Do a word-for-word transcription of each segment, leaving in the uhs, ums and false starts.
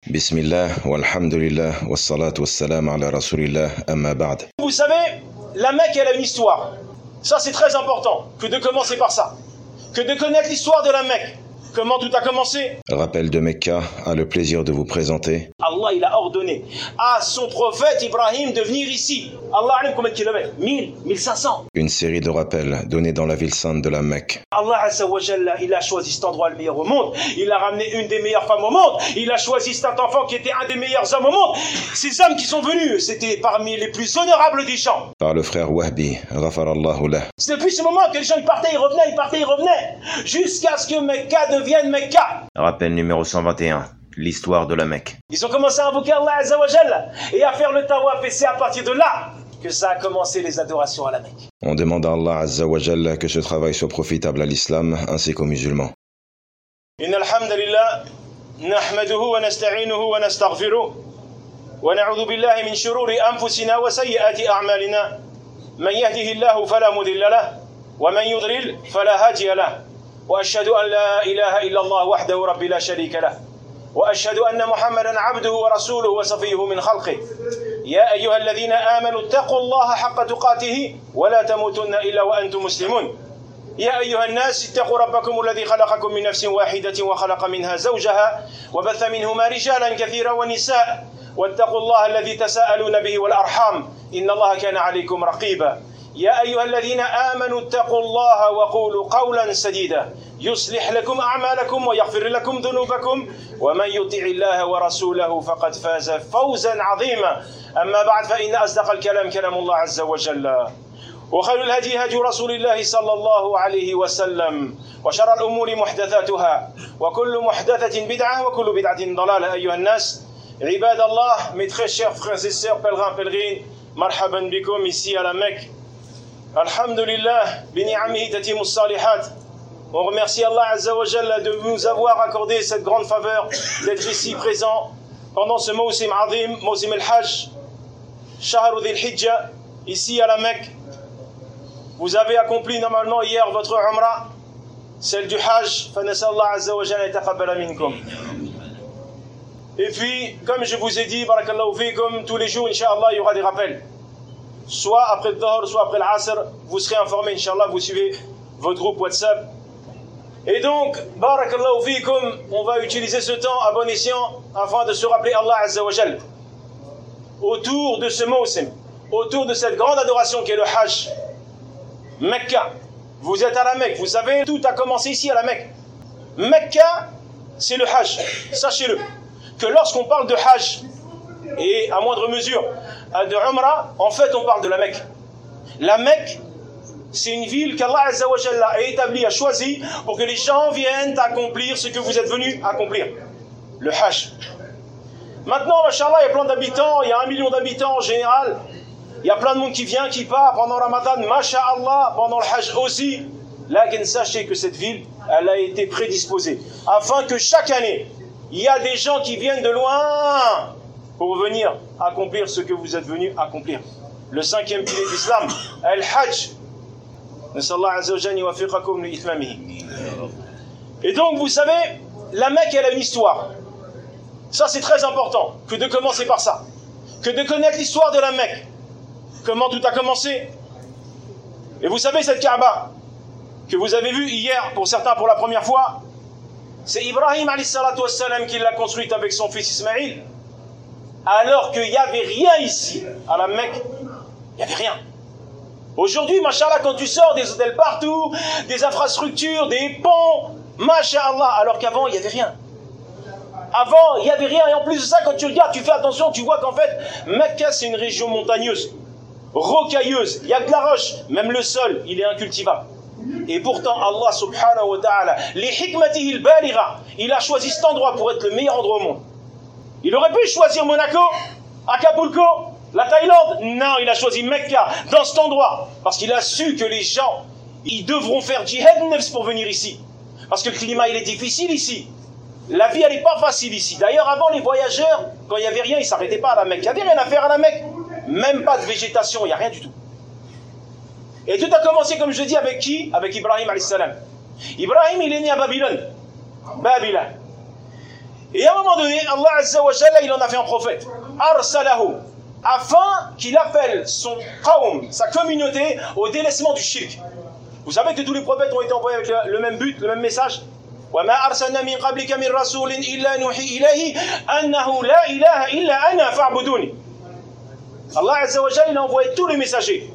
Bismillah, walhamdulillah, wassalatu wassalam ala rasulillah, amma ba'd. Vous savez, la Mecque, elle a une histoire. Ça, c'est très important, que de commencer par ça. Que de connaître l'histoire de la Mecque. Comment tout a commencé? Rappel de Mecca a le plaisir de vous présenter. Allah, il a ordonné à son prophète Ibrahim de venir ici. Allah a combien de kilomètres? mille, mille cinq cents. Une série de rappels donnés dans la ville sainte de la Mecque. Allah Azza wa Jalla, il a choisi cet endroit le meilleur au monde. Il a ramené une des meilleures femmes au monde. Il a choisi cet enfant qui était un des meilleurs hommes au monde. Ces hommes qui sont venus, c'était parmi les plus honorables des gens. Par le frère Wahbi, ghafarallahu lah. C'est depuis ce moment que les gens ils partaient, ils revenaient, ils partaient, ils revenaient. Jusqu'à ce que Mecca devienne Mecca. Rappel numéro cent vingt et un. L'histoire de la Mecque. Ils ont commencé à invoquer Allah Azza wa Jalla et à faire le tawaf, et c'est à partir de là que ça a commencé les adorations à la Mecque. On demande à Allah Azza wa Jalla que ce travail soit profitable à l'islam ainsi qu'aux musulmans. Inna alhamdulillah, nahmaduhu wa nasta'inuhu wa nastaghfiruh wa na'udhu billahi min shururi anfusina wa sayyiati a'malina. Man yahdihillahu fala mudilla lahu wa man yudlil fala hadiya lahu. Wa ashhadu an la ilaha illa Allah wahdahu rabbi la sharika lahu. وأشهد أن محمدا عبده ورسوله وصفيه من خلقه يا أيها الذين آمنوا اتقوا الله حق تقاته ولا تموتن إلا وأنتم مسلمون يا أيها الناس اتقوا ربكم الذي خلقكم من نفس واحدة وخلق منها زوجها وبث منهما رجالا كثيرا ونساء واتقوا الله الذي تساءلون به والأرحام إن الله كان عليكم رقيبا يا أيها الذين آمنوا اتقوا الله وقولوا قولا سديدا يصلح لكم أعمالكم ويغفر لكم ذنوبكم ومن يطع الله ورسوله فقد فاز فوزا عظيما أما بعد فإن أصدق الكلام كلام الله عز وجل وخير الهدي هدي رسول الله صلى الله عليه وسلم وشر الأمور محدثاتها وكل محدثة بدعة وكل بدعة ضلالة أيها الناس عباد الله mes très chers frères et sœurs pèlerins pèlerines مرحبا بكم ici à la Mecque. Alhamdulillah, bini'amihi tatimus salihat. On remercie Allah Azza wa Jalla de nous avoir accordé cette grande faveur d'être ici présent pendant ce Mawsim Azim, Mawsim al-Hajj, Shahru Dhil Hijja, ici à la Mecque. Vous avez accompli normalement hier votre Umrah, celle du Hajj, fanasal Allah Azza wa Jalla yataqabbala minkum. Et puis, comme je vous ai dit, barakallahu fikum, tous les jours, Inch'Allah, il y aura des rappels. Soit après le Dhuhr, soit après l'Asr, vous serez informés, Inch'Allah, vous suivez votre groupe WhatsApp. Et donc, barakallahu fikum, on va utiliser ce temps à bon escient afin de se rappeler Allah Azza wa Jal. Autour de ce mawsim, autour de cette grande adoration qui est le Hajj, Mecca. Vous êtes à la Mecque, vous savez, tout a commencé ici à la Mecque. Mecca, c'est le Hajj, sachez-le. Que lorsqu'on parle de Hajj, et à moindre mesure de Umrah, en fait on parle de la Mecque. La Mecque, c'est une ville qu'Allah Azza wa Jalla a établie, a choisie pour que les gens viennent accomplir ce que vous êtes venus accomplir, le Hajj. Maintenant, machallah, il y a plein d'habitants, il y a un million d'habitants en général, il y a plein de monde qui vient, qui part pendant Ramadan, masha'Allah, pendant le Hajj aussi. Là, sachez que cette ville, elle a été prédisposée afin que chaque année, il y a des gens qui viennent de loin pour venir accomplir ce que vous êtes venus accomplir. Le cinquième pilier de l'islam, Al-Hajj. Et donc, vous savez, la Mecque, elle a une histoire. Ça, c'est très important, que de commencer par ça. Que de connaître l'histoire de la Mecque. Comment tout a commencé. Et vous savez, cette Kaaba, que vous avez vue hier, pour certains pour la première fois, c'est Ibrahim alayhi salatu wassalam qui l'a construite avec son fils Ismaïl. Alors qu'il n'y avait rien ici, à la Mecque, il n'y avait rien. Aujourd'hui, machallah, quand tu sors, des hôtels partout, des infrastructures, des ponts, machallah, alors qu'avant, il n'y avait rien. Avant, il n'y avait rien, et en plus de ça, quand tu regardes, tu fais attention, tu vois qu'en fait, Mecca, c'est une région montagneuse, rocailleuse, il y a de la roche, même le sol, il est incultivable. Et pourtant, Allah subhanahu wa ta'ala, li hikmatihi al-baligha, il a choisi cet endroit pour être le meilleur endroit au monde. Il aurait pu choisir Monaco, Acapulco, la Thaïlande. Non, il a choisi Mecca, dans cet endroit. Parce qu'il a su que les gens, ils devront faire jihad nefs pour venir ici. Parce que le climat, il est difficile ici. La vie, elle n'est pas facile ici. D'ailleurs, avant, les voyageurs, quand il n'y avait rien, ils ne s'arrêtaient pas à la Mecque. Il n'y avait rien à faire à la Mecque. Même pas de végétation, il n'y a rien du tout. Et tout a commencé, comme je dis, avec qui? Avec Ibrahim alayhi salam. Ibrahim, il est né à Babylone. Babylone. Et à un moment donné, Allah Azza wa Jalla, il en a fait un prophète. Arsalahu. Afin qu'il appelle son qawm, sa communauté, au délaissement du shirk. Vous savez que tous les prophètes ont été envoyés avec le, le même but, le même message. وَمَا أَرْسَلْنَا مِنْ قَبْلِكَ مِنْ رَسُولٍ إِلَّا نُوحِي إِلَيْهِ أَنَّهُ لَا إِلَهَ إِلَّا أَنَا فَاعْبُدُونِ. Allah Azza wa Jalla, il a envoyé tous les messagers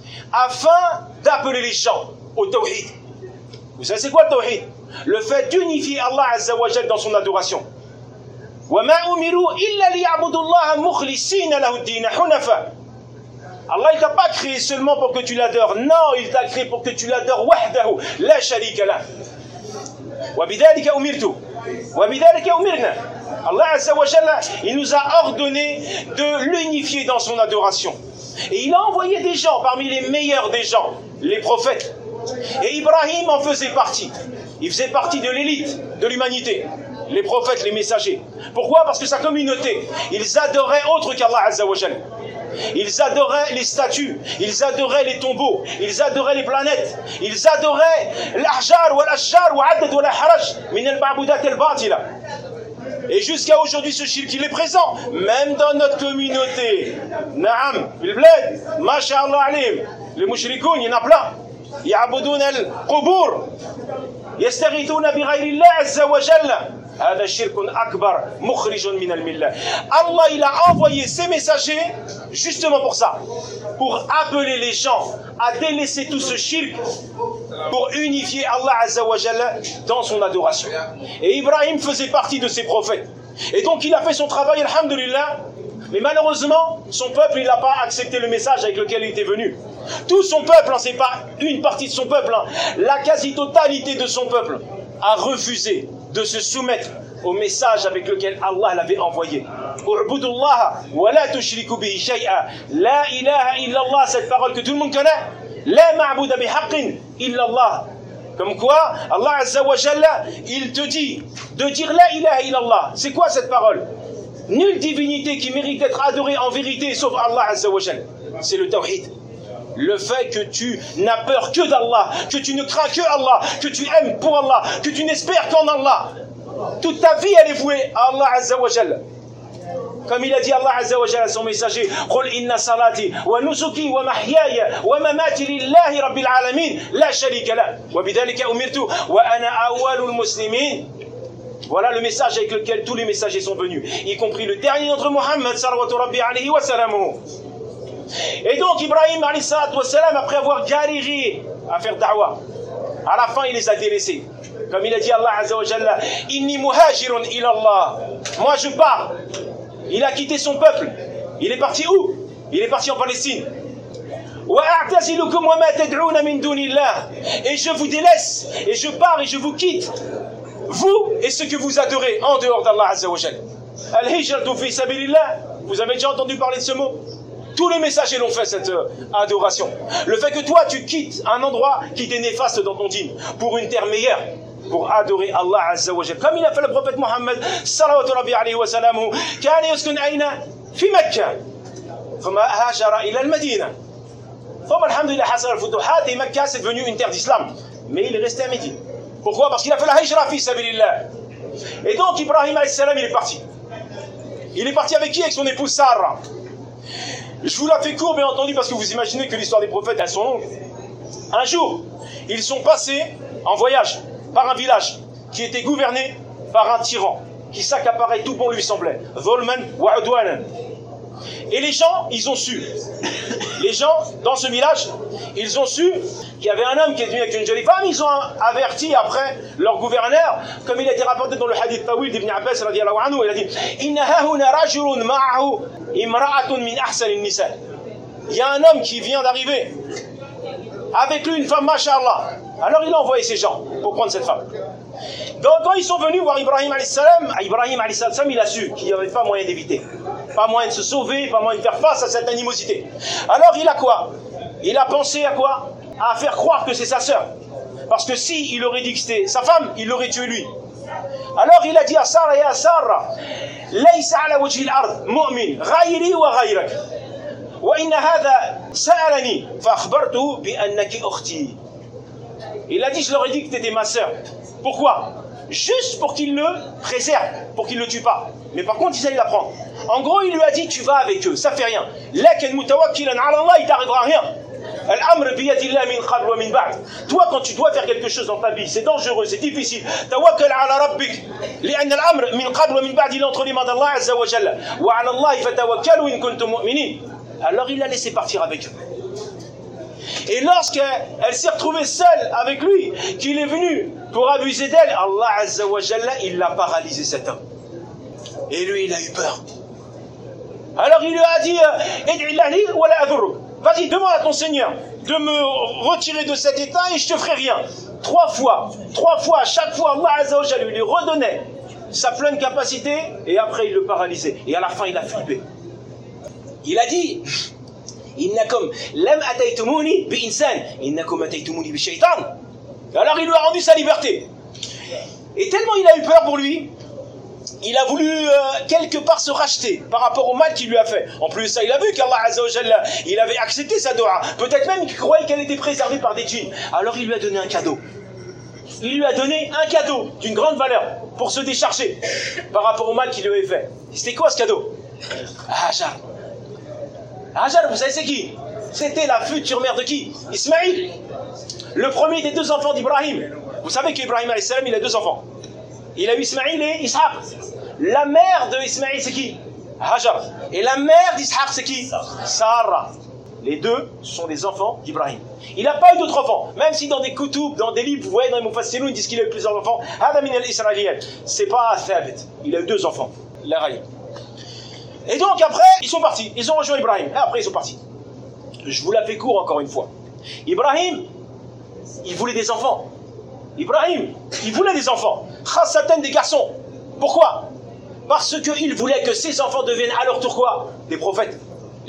afin d'appeler les gens au tawhid. Vous savez c'est quoi le tawhid? Le fait d'unifier Allah Azza wa Jalla dans son adoration. وَمَا أُمِرُوا إِلَّا لِيَعْبُدُوا اللَّهَ مُخْلِصِينَ لَهُ الدِّينَ حُنَفَاءَ. Allah il t'a pas créé seulement pour que tu l'adores. Non, il t'a créé pour que tu l'adores wahdahu, la sharika lah. وَبِذَلِكَ أُمِرْتُ وَبِذَلِكَ أُمِرْنَا. Allah Azza wa Jalla, il nous a ordonné de l'unifier dans son adoration. Et il a envoyé des gens, parmi les meilleurs des gens, les prophètes. Et Ibrahim en faisait partie. Il faisait partie de l'élite de l'humanité. Les prophètes, les messagers. Pourquoi? Parce que sa communauté, ils adoraient autre qu'Allah Azza wa Jalla. Ils adoraient les statues, ils adoraient les tombeaux, ils adoraient les planètes, ils adoraient l'ahjar wa l'ashjar wa addad wa la haraj min al-ma'budat al-batila. Et jusqu'à aujourd'hui, ce shirk, il est présent, même dans notre communauté. Naam, bil bled, masha'Allah alim, les mushrikoun, il y en a plein. Ya'budun al-qubur, yastaghithuna bi ghayri Allah Azza wa Jalla. هذا شرك أكبر مخرج من الملة. Allah il a envoyé ses messagers justement pour ça, pour appeler les gens à délaisser tout ce shirk, pour unifier Allah Azza wa Jalla dans son adoration. Et Ibrahim faisait partie de ces prophètes. Et donc il a fait son travail, alhamdulillah. Mais malheureusement, son peuple, il n'a pas accepté le message avec lequel il était venu. Tout son peuple, hein, c'est pas une partie de son peuple, hein, la quasi-totalité de son peuple a refusé de se soumettre au message avec lequel Allah l'avait envoyé. U'budullaha wa la tushriku bihi shay'a. La ilaha illallah, cette parole que tout le monde connaît. La ma'buda bihaqqin illallah. Comme quoi, Allah Azza wa Jalla, il te dit de dire la ilaha illallah. C'est quoi cette parole? Nulle divinité qui mérite d'être adorée en vérité sauf Allah Azza wa Jalla. C'est le tawhid. Le fait que tu n'as peur que d'Allah, que tu ne crains que Allah, que tu aimes pour Allah, que tu n'espères qu'en Allah. Toute ta vie, elle est vouée à Allah Azza wa Jalla. Comme il a dit Allah Azza wa Jalla à son messager, قُلْ إِنَّ صَلَاتِي وَنُسُكِي وَمَحْيَايَ وَمَمَاتِي لِلَّهِ رَبِّ الْعَالَمِينَ لَا شَرِيكَ لَهُ وَبِذَلِكَ أُمِرْتُ وَأَنَا أَوَّلُ الْمُسْلِمِينَ. Voilà le message avec lequel tous les messagers sont venus, y compris le dernier d'entre Muhammad sallallahu alayhi wa sallam. Et donc Ibrahim alayhi salam, après avoir galéré à faire da'wah, à la fin il les a délaissés. Comme il a dit Allah Azza wa Jalla, inni muhajirun ila Allah. Moi je pars. Il a quitté son peuple. Il est parti où? Il est parti en Palestine. Wa a'tazilukum wa ma tad'una min dunillah. Et je vous délaisse et je pars et je vous quitte. Vous et ce que vous adorez en dehors d'Allah Azza wa Jalla. Al-hijratu fi sabilillah. Vous avez déjà entendu parler de ce mot? Tous les messagers l'ont fait, cette euh, adoration. Le fait que toi, tu quittes un endroit qui t'est néfaste dans ton dîme pour une terre meilleure, pour adorer Allah Azza wa Jalla. Comme il a fait le prophète Mohammed, sallallahu alayhi wa sallam, كان يسكن أين؟ في مكة. ثم هاجر إلى المدينة. ثم الحمد لله حصل الفتوحات et Mecca c'est devenu une terre d'islam. Mais il est resté à Médine. Pourquoi? Parce qu'il a fait la hijra fi sabilillah. Et donc Ibrahim alayhi salam, il est parti. Il est parti avec qui? Avec son épouse Sarah. Je vous la fais court, bien entendu, parce que vous imaginez que l'histoire des prophètes, elles sont longues. Un jour, ils sont passés en voyage par un village qui était gouverné par un tyran qui s'accaparait tout bon lui semblait. Dhulman wa udwanan. Et les gens, ils ont su. Les gens, dans ce village, ils ont su qu'il y avait un homme qui est venu avec une jolie femme. Ils ont averti après leur gouverneur, comme il a été rapporté dans le hadith Tawil d'Ibn Abbas radiyallahu anhu, il a dit Inna hahuna rajulun ma'ahu imra'atun min ahsan an-nisa. Il y a un homme qui vient d'arriver. Avec lui, une femme, masha'Allah. Alors il a envoyé ces gens pour prendre cette femme. Donc quand ils sont venus voir Ibrahim alayhi salam, Ibrahim alayhi salam, il a su qu'il n'y avait pas moyen d'éviter. Pas moyen de se sauver, pas moyen de faire face à cette animosité. Alors il a quoi? Il a pensé à quoi? À faire croire que c'est sa sœur. Parce que si il aurait dit que c'était sa femme, il l'aurait tué lui. Alors il a dit à Sarah, ya Sarah, laysa ala wajhi al-ard mu'min ghayri wa ghayrak. Wa inna hadha sa'alani fa akhbartuhu bi annaki ukhti. Il a dit, je leur ai dit que tu étais ma sœur. Pourquoi? juste pour qu'il le préserve, pour qu'il ne le tue pas. Mais par contre, il la prend. En gros, il lui a dit, tu vas avec eux, ça fait rien. Lakin mutawakkilan ala Allah, il t'arrivera rien. Al-amr biyadillah min qabl wa min ba'd. Toi, quand tu dois faire quelque chose dans ta vie, c'est dangereux, c'est difficile. Tawakkal ala rabbik. Li'anna al-amr min qabl wa min ba'd, il est entre les mains d'Allah azza wa jalla. Wa ala Allah fatawakkalu in kuntum mu'minin. Alors il l'a laissé partir avec eux. Et lorsqu'elle s'est retrouvée seule avec lui, qu'il est venu pour abuser d'elle, Allah azza wa jalla, il l'a paralysé cet homme. Et lui, il a eu peur. Alors il lui a dit, vas-y, demande à ton Seigneur de me retirer de cet état et je te ferai rien. Trois fois, trois fois, à chaque fois, Allah azza wa jalla lui redonnait sa pleine capacité et après il le paralysait. Et à la fin, il a flippé. Il a dit, innakum lam ataytumuni bi insan, innakum ataytumuni bi shaytan. Alors il lui a rendu sa liberté. Et tellement il a eu peur pour lui, il a voulu euh, quelque part se racheter par rapport au mal qu'il lui a fait. En plus ça, il a vu qu'Allah azza wa jalla, il avait accepté sa doua. Peut-être même qu'il croyait qu'elle était préservée par des djinns. Alors il lui a donné un cadeau. Il lui a donné un cadeau d'une grande valeur pour se décharger par rapport au mal qu'il lui avait fait. C'était quoi ce cadeau? Hajar. Hajar, vous savez c'est qui? C'était la future mère de qui? Ismaïl, le premier des deux enfants d'Ibrahim. Vous savez qu'Ibrahim alayhi salam, il a deux enfants. Il a eu Ismaïl et Ishaq. La mère de Ismaïl c'est qui? Hajar. Et la mère d'Ishaq c'est qui? Sarah. Les deux sont des enfants d'Ibrahim. Il n'a pas eu d'autres enfants. Même si dans des koutoub, dans des livres, vous voyez, dans les Mufassirun, ils disent qu'il a eu plusieurs enfants. Hada min al-Israélien. C'est pas Thabit. Il a eu deux enfants. La Raya. Et donc après, ils sont partis. Ils ont rejoint Ibrahim. Et après, ils sont partis. Je vous la fais court encore une fois. Ibrahim, il voulait des enfants. Ibrahim, il voulait des enfants. Khassatan des garçons. Pourquoi? Parce qu'il voulait que ses enfants deviennent à leur tour quoi? Des prophètes.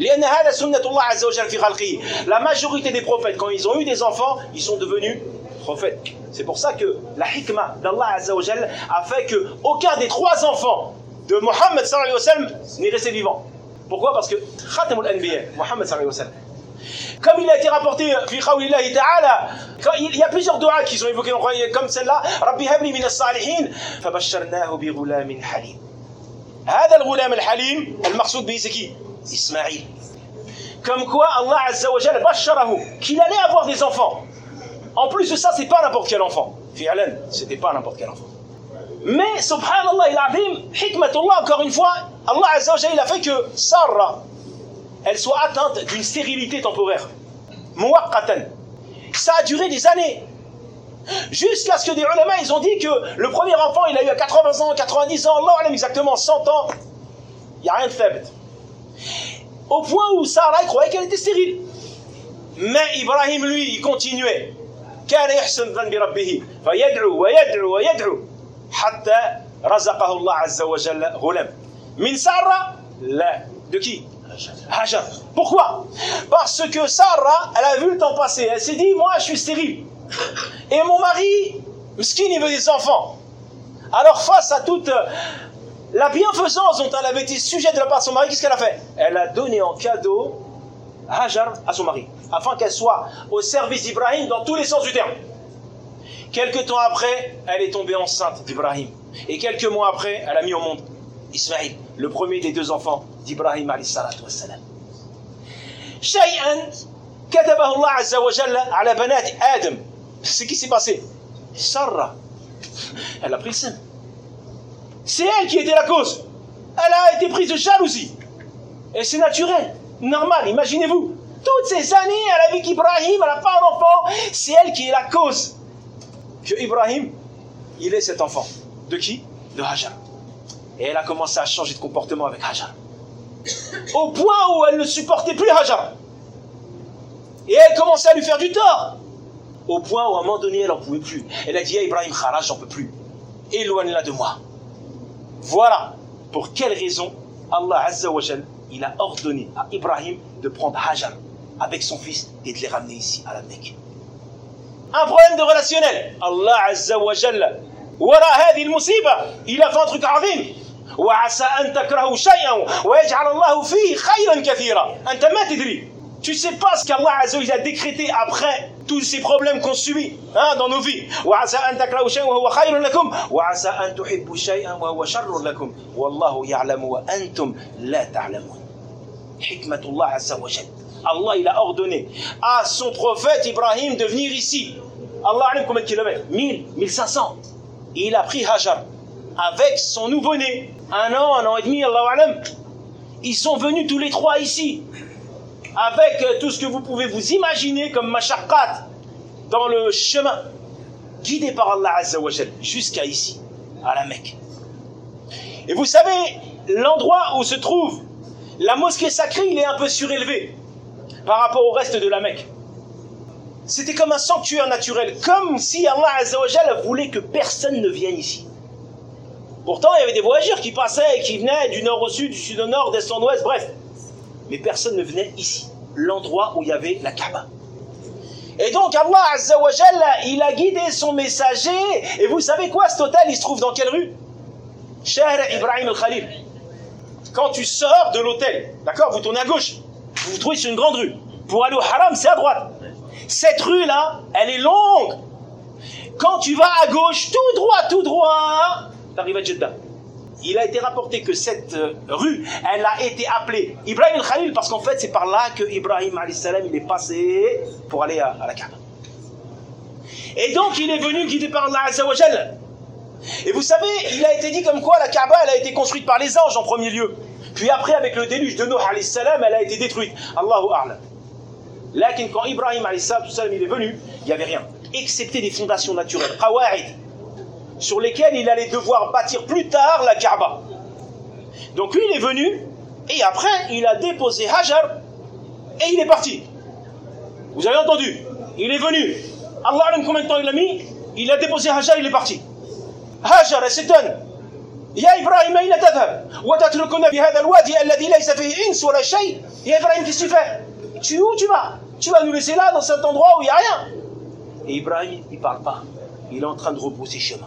La majorité des prophètes, quand ils ont eu des enfants, ils sont devenus prophètes. C'est pour ça que la hikmah d'Allah Azza wa Jal a fait qu'aucun des trois enfants de Mohammed sallallahu alayhi wa sallam n'est resté vivant. Pourquoi? Parce que Khatamul Anbiya, Mohammed sallallahu alayhi wa sallam, comme il a été rapporté fi qawlillahi ta'ala, il y a plusieurs doigts qui sont évoqués comme celle-là, Rabbi habli min as-salihin fabashsharnahu bi ghulamin halim. هذا الغلام الحليم المقصود به c'est qui? Ismaïl. Comme quoi Allah Azza wa Jalla basharahu, qu'il allait avoir des enfants. En plus de ça, c'est pas n'importe quel enfant. Fi'alan, c'était pas n'importe quel enfant. Mais subhanallah il-azim, hikmatullah, encore une fois, Allah Azza wa Jalla il a fait que Sarah, elle soit atteinte d'une stérilité temporaire. Muwaqqatan. Ça a duré des années. Jusqu'à ce que des ulama, ils ont dit que le premier enfant, il a eu à quatre-vingts ans, quatre-vingt-dix ans, Allah alam exactement cent ans. Il n'y a rien de faible. Au point où Sarah croyait qu'elle était stérile. Mais Ibrahim, lui, il continuait. كان يحسن ظن بربه فيدعو ويدعو ويدعو حتى رزقه الله عز وجل غلام. من Sarah, là, de qui? Hajar. Pourquoi? Parce que Sarah, elle a vu le temps passer. Elle s'est dit, moi, je suis stérile. Et mon mari, Mskin, il veut des enfants. Alors face à toute la bienfaisance dont elle avait été sujet de la part de son mari, qu'est-ce qu'elle a fait? Elle a donné en cadeau Hajar à son mari, afin qu'elle soit au service d'Ibrahim dans tous les sens du terme. Quelques temps après, elle est tombée enceinte d'Ibrahim. Et quelques mois après, elle a mis au monde Ismaïl, le premier des deux enfants d'Ibrahim alayhi salatu wassalam. Shay'an katabahu Allah azza wa jalla ala banat Adam. C'est ce qui s'est passé. Sarah, elle a pris le sein. C'est elle qui était la cause. Elle a été prise de jalousie. Et c'est naturel, normal, imaginez-vous. Toutes ces années, elle a vu qu'Ibrahim, elle n'a pas un enfant. C'est elle qui est la cause que Ibrahim, il ait cet enfant. De qui? De Hajar. Et elle a commencé à changer de comportement avec Hajar. Au point où elle ne supportait plus Hajar. Et elle commençait à lui faire du tort. Au point où à un moment donné, elle n'en pouvait plus. Elle a dit à Ibrahim, Kharaj, j'en peux plus. Éloigne-la de moi. Voilà pour quelle raison Allah Azza wa Jal, il a ordonné à Ibrahim de prendre Hajar avec son fils et de les ramener ici à la Mecque. Un problème de relationnel. Allah Azza wa Jal, wara hadi al-musiba, il a fait un truc azim. Wa asa an takrahu shay'an wa yaj'al Allah fihi khayran kathira. Anta ma tadri. Tu ne sais pas ce qu'Allah Azza wa Jalla a décrété après tous ces problèmes qu'on subit hein, dans nos vies. وَعَسَىٰ أَن تَكْرَهُوا شَيْئًا وَهُوَ خَيْرٌ لَكُمْ وَعَسَىٰ أَن تُحِبُّوا شَيْئًا وَهُوَ شَرٌّ لَكُمْ وَاللَّهُ يَعْلَمُ وَأَنْتُمْ لَا تَعْلَمُونَ. Hikmatullah Azza wa Jalla. Allah, il a ordonné à son prophète Ibrahim de venir ici. Allah alim combien de kilomètres? mille, mille cinq cents. Et il a pris Hajar avec son nouveau-né. Un an, un an et demi, Allah alim. Ils sont venus tous les trois ici. Avec tout ce que vous pouvez vous imaginer comme mashaqqat dans le chemin. Guidés par Allah Azza wa Jalla jusqu'à ici, à la Mecque. Et vous savez, l'endroit où se trouve la mosquée sacrée, il est un peu surélevé par rapport au reste de la Mecque. C'était comme un sanctuaire naturel, comme si Allah Azza wa Jalla voulait que personne ne vienne ici. Pourtant, il y avait des voyageurs qui passaient et qui venaient du nord au sud, du sud au nord, d'est en ouest, bref. Mais personne ne venait ici, l'endroit où il y avait la Kaaba. Et donc Allah Azza wa Jalla, il a guidé son messager. Et vous savez quoi, cet hôtel, il se trouve dans quelle rue? Shahr Ibrahim al-Khalil. Quand tu sors de l'hôtel, d'accord, vous tournez à gauche, vous vous trouvez sur une grande rue. Pour aller au haram, c'est à droite. Cette rue-là, elle est longue. Quand tu vas à gauche, tout droit, tout droit, tu arrives à Jeddah. Il a été rapporté que cette euh, rue, elle a été appelée Ibrahim al-Khalil parce qu'en fait, c'est par là que Ibrahim alayhi salam, il est passé pour aller à, à la Kaaba. Et donc, il est venu guidé par Allah Azza wa Jalla. Et vous savez, il a été dit comme quoi la Kaaba, elle a été construite par les anges en premier lieu. Puis après, avec le déluge de Nuh alayhi salam, elle a été détruite. Allahu a'lam. Lakin quand Ibrahim alayhi salam, il est venu, il n'y avait rien, excepté des fondations naturelles, qawa'id, sur lesquels il allait devoir bâtir plus tard la Kaaba. Donc lui, il est venu, et après, il a déposé Hajar, et il est parti. Vous avez entendu? Il est venu. Allah aime combien de temps il a mis? Il a déposé Hajar, il est parti. Hajar, elle s'étonne. Ya Ibrahim, aïna tadhab? Wa tatrukuna fi hadha al-wadi alladhi laysa fihi ins wala shay? Ya Ibrahim, qu'est-ce que tu fais? Tu es où tu vas? Tu vas nous laisser là, dans cet endroit où il n'y a rien? Et Ibrahim, il ne parle pas. Il est en train de rebrousser chemin.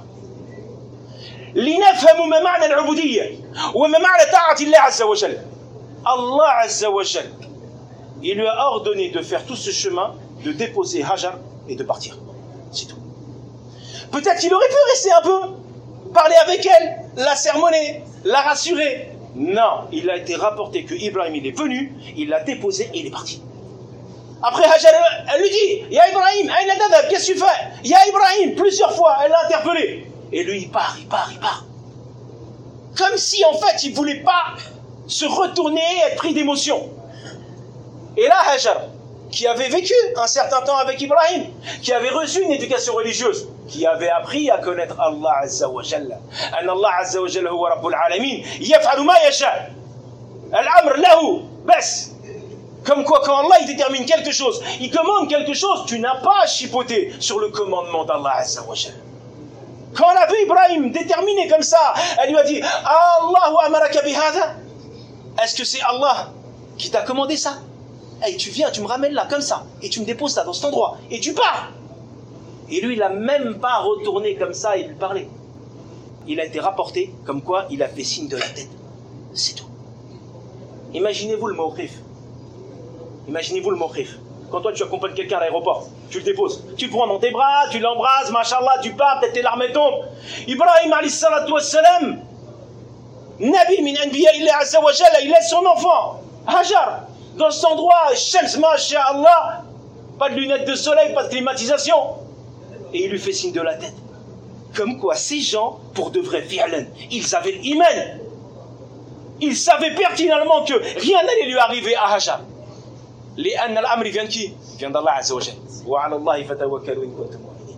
لنفهم ما معنى العبودية وما معنى طاعة الله عز وجل. Allah Azza wa Jal, il lui a ordonné de faire tout ce chemin, de déposer Hajar et de partir. C'est tout. Peut-être qu'il aurait pu rester un peu, parler avec elle, la sermonner, la rassurer. Non, il a été rapporté que Ibrahim il est venu, il l'a déposé et il est parti. Après Hajar, elle lui dit, Ya Ibrahim, aïna tadhab, qu'est-ce que tu fais? Ya Ibrahim, plusieurs fois, elle l'a interpellé. Et lui, il part, il part, il part. Comme si, en fait, il ne voulait pas se retourner et être pris d'émotion. Et là, Hajar, qui avait vécu un certain temps avec Ibrahim, qui avait reçu une éducation religieuse, qui avait appris à connaître Allah Azza wa Jalla. An Allah Azza wa Jalla huwa Rabbul Alamin, yaf'alu ma yasha. Al-amr lahu, bas. Comme quoi, quand Allah il détermine quelque chose, il commande quelque chose, tu n'as pas à chipoter sur le commandement d'Allah Azza wa Jalla. Quand on a vu Ibrahim déterminé comme ça, elle lui a dit, Allahu amaraka bihada. Est-ce que c'est Allah qui t'a commandé ça? Hey, tu viens, tu me ramènes là comme ça, et tu me déposes là dans cet endroit, et tu pars. Et lui, il n'a même pas retourné comme ça et lui parler. Il a été rapporté comme quoi il a fait signe de la tête. C'est tout. Imaginez-vous le mawqif. Imaginez-vous le mawqif. Quand toi tu accompagnes quelqu'un à l'aéroport, tu le déposes, tu le prends dans tes bras, tu l'embrasses, machallah, tu pars, peut-être tes larmes tombent. Ibrahim alayhi salatu wassalam, Nabi min anbiya illa azza wa jalla, il laisse son enfant, Hajar, dans cet endroit, Shams, masha'Allah, pas de lunettes de soleil, pas de climatisation. Et il lui fait signe de la tête. Comme quoi ces gens, pour de vrais fi'lan, ils avaient l'iman. Ils savaient pertinemment que rien n'allait lui arriver à Hajar. لأن الأمر vient de qui? Vient d'Allah Azza wa Jalla. وعلى الله فتوكلوا إن كنتم مؤمنين.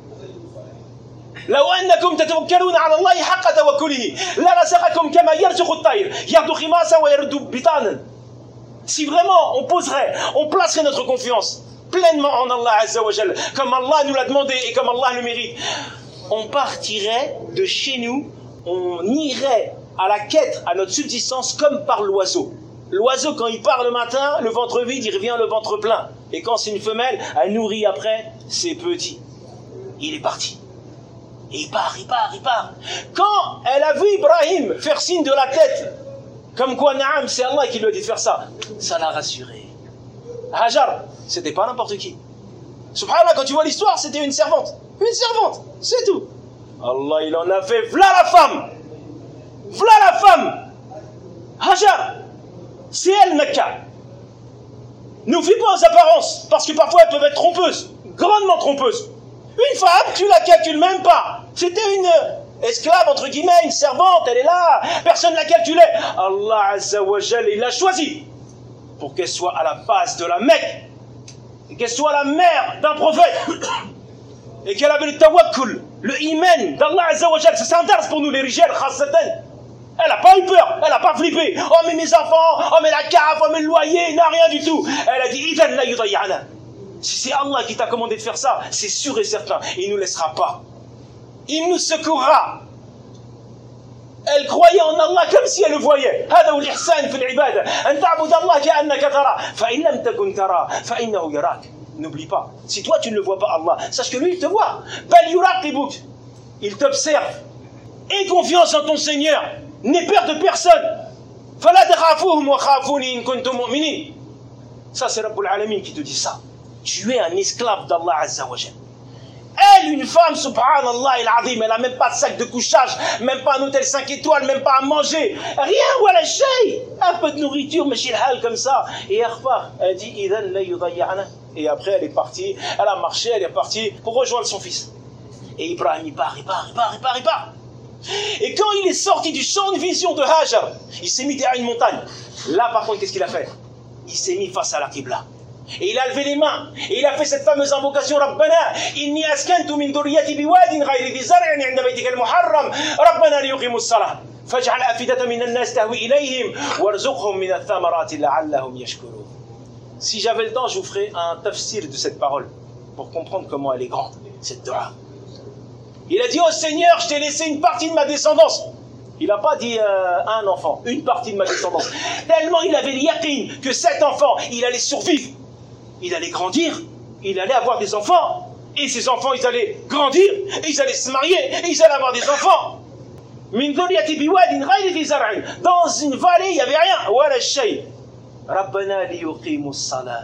لو أنكم تتوكلون على الله حق توكله لرزقكم كما يرزق الطير يغدو خماسا ويرد بطانا. Si vraiment on poserait, on placerait notre confiance pleinement en Allah Azza wa Jalla, comme Allah nous l'a demandé et comme Allah le mérite, on partirait de chez nous, on irait à la quête, à notre subsistance comme par l'oiseau. L'oiseau, quand il part le matin, le ventre vide, il revient le ventre plein. Et quand c'est une femelle, elle nourrit après ses petits. Il est parti. Et il part, il part, il part. Quand elle a vu Ibrahim faire signe de la tête, comme quoi, naam, c'est Allah qui lui a dit de faire ça, ça l'a rassuré. Hajar, c'était pas n'importe qui. Subhanallah, quand tu vois l'histoire, c'était une servante. Une servante, c'est tout. Allah, il en a fait, v'là la femme. V'là la femme. Hajar, c'est elle, Mecca. Ne fie pas aux apparences, parce que parfois elles peuvent être trompeuses, grandement trompeuses. Une femme, tu la calcules même pas. C'était une esclave, entre guillemets, une servante, elle est là, personne ne la calculait. Allah Azza wa Jal, il l'a choisie pour qu'elle soit à la base de la Mecque, et qu'elle soit la mère d'un prophète, et qu'elle avait le tawakkul, le iman d'Allah Azza wa Jal. C'est un dars pour nous les rijal, khassatan. Elle n'a pas eu peur, elle n'a pas flippé. Oh mais mes enfants, oh mais la cave, oh mais le loyer, non rien du tout. Elle a dit, Idan la yudayyana. Si c'est Allah qui t'a commandé de faire ça, c'est sûr et certain, il ne nous laissera pas. Il nous secourra. Elle croyait en Allah comme si elle le voyait. هذا هو الإحسان في العبادة. أن تعبد الله كأنك تراه. فإن لم تكن تراه فإنه يراك. N'oublie pas. Si toi tu ne le vois pas Allah, sache que lui il te voit. بل يراقبك. Il t'observe. Aie confiance en ton Seigneur. N'aie peur de personne. فلا تخافوهم وخافوني إن كنتم مؤمنين. Ça c'est Rabbul Alamin qui te dit ça. Tu es un esclave d'Allah Azza wa Jal. Elle, une femme, subhanallah, il elle n'a même pas de sac de couchage, même pas un hôtel cinq étoiles, même pas à manger, rien, voilà, shay, un peu de nourriture, mais chez le hal comme ça. Et elle repart, elle dit, Idan la yudayyana. Et après, elle est partie, elle a marché, elle est partie pour rejoindre son fils. Et Ibrahim, il part, il part, il part, il part, il part. Et quand il est sorti du champ de vision de Hajar, il s'est mis derrière une montagne. Là, par contre, qu'est-ce qu'il a fait? Il s'est mis face à la Qibla. Et il a levé les mains, et il a fait cette fameuse invocation Rabbana, inni askantu min dhurriyyati biwadin ghayri dhi zar'in 'inda baytika al-muharram, Rabbana liyuqimu as-salah, faj'al afidatan min an-nas tahwi ilayhim, warzuqhum min ath-thamarati la'allahum yashkurun. Si j'avais le temps, je vous ferais un tafsir de cette parole, pour comprendre comment elle est grande, cette dua. Il a dit, oh Seigneur, je t'ai laissé une partie de ma descendance. Il n'a pas dit euh, un enfant, une partie de ma descendance. Tellement il avait le yaqin que cet enfant, il allait survivre. Il allait grandir, il allait avoir des enfants, et ces enfants, ils allaient grandir, et ils allaient se marier, et ils allaient avoir des enfants. Dans une vallée, il n'y avait rien. Voilà shay. Rabbana liyuqimu as-salah.